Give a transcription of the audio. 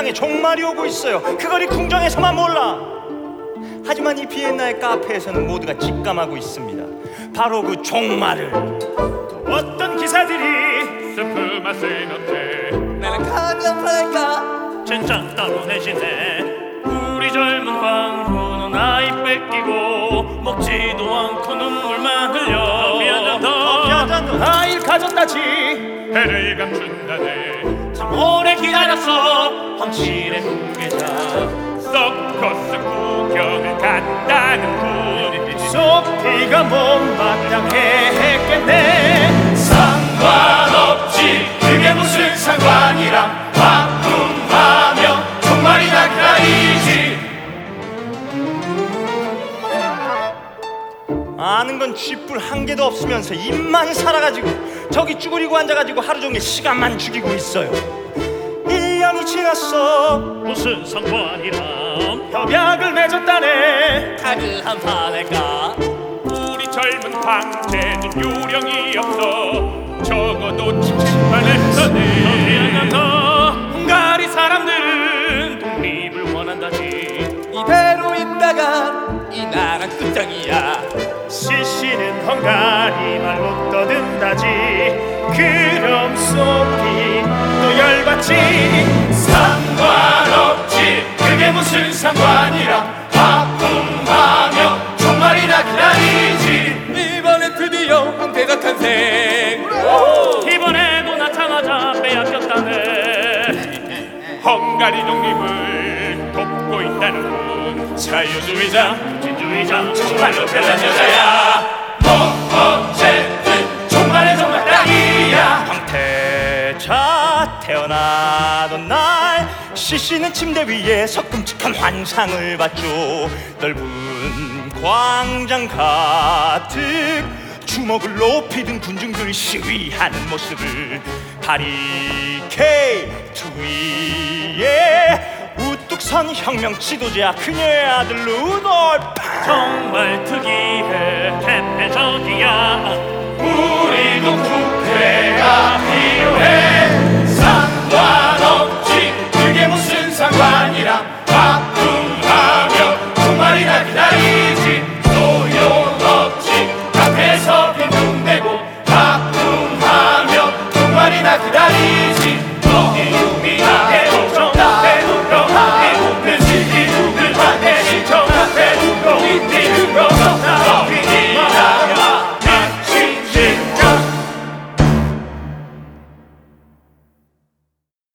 세상에 종말이 오고 있어요. 그걸 이 궁정에서만 몰라. 하지만 이 비엔나의 카페에서는 모두가 직감하고 있습니다. 바로 그 종말을. 어떤 기사들이 스프 맛을 넣게 나는 강력할까 젠장 따로 내시네. 우리 젊은 황후는 아이 뺏기고 먹지도 않고 눈물만 흘려. 커피 한 잔 더. 아이를 가졌다지 해를 감춘다네. 참 오래 기다렸어 황실의 후계자. 서커스 구경을 간다는 분 소피가 못마땅해 했겠네. 상관없지 그게 무슨 상관이랑 바쁨하며 종말이나 기다리지. 아는 건 쥐뿔 한 개도 없으면서 입만 살아가지고 저기 쭈그리고 앉아가지고 하루 종일 시간만 죽이고 있어요. 1년이 지났어. 무슨 상관이랑 협약을 맺었다네. 카드 한 판할까 우리 젊은 황제는 요령이 없어. 적어도 칭칭만 했다네. 헝가리 사람들은 독립을 원한다지. 이대로 있다가 이 나라 끝장이야. 시시는 헝가리 말로 떠든다지. 그럼 소피 또 열받지. 상관없지 그게 무슨 상관이랑 바쁨하며 종말이나 기다리지. 이번엔 드디어 황태자 탄생. 이번에도 낳자마자 빼앗겼다네. 헝가리 독립을 돕고 있다는 분 자유주의자 민주주의자 정말로 별난 여자야. 뭐 어쨌든 종말의 종말 딱이야. 황태자 태어나던 날 시시는 침대 위에서 끔찍한 환상을 봤죠. 넓은 광장 가득 주먹을 높이 든 군중들이 시위하는 모습을 바리케이트 위에 우뚝 선 혁명 지도자 그녀의 아들 루돌프. 정말 특이해. 태폐적이야. 우리도 국회가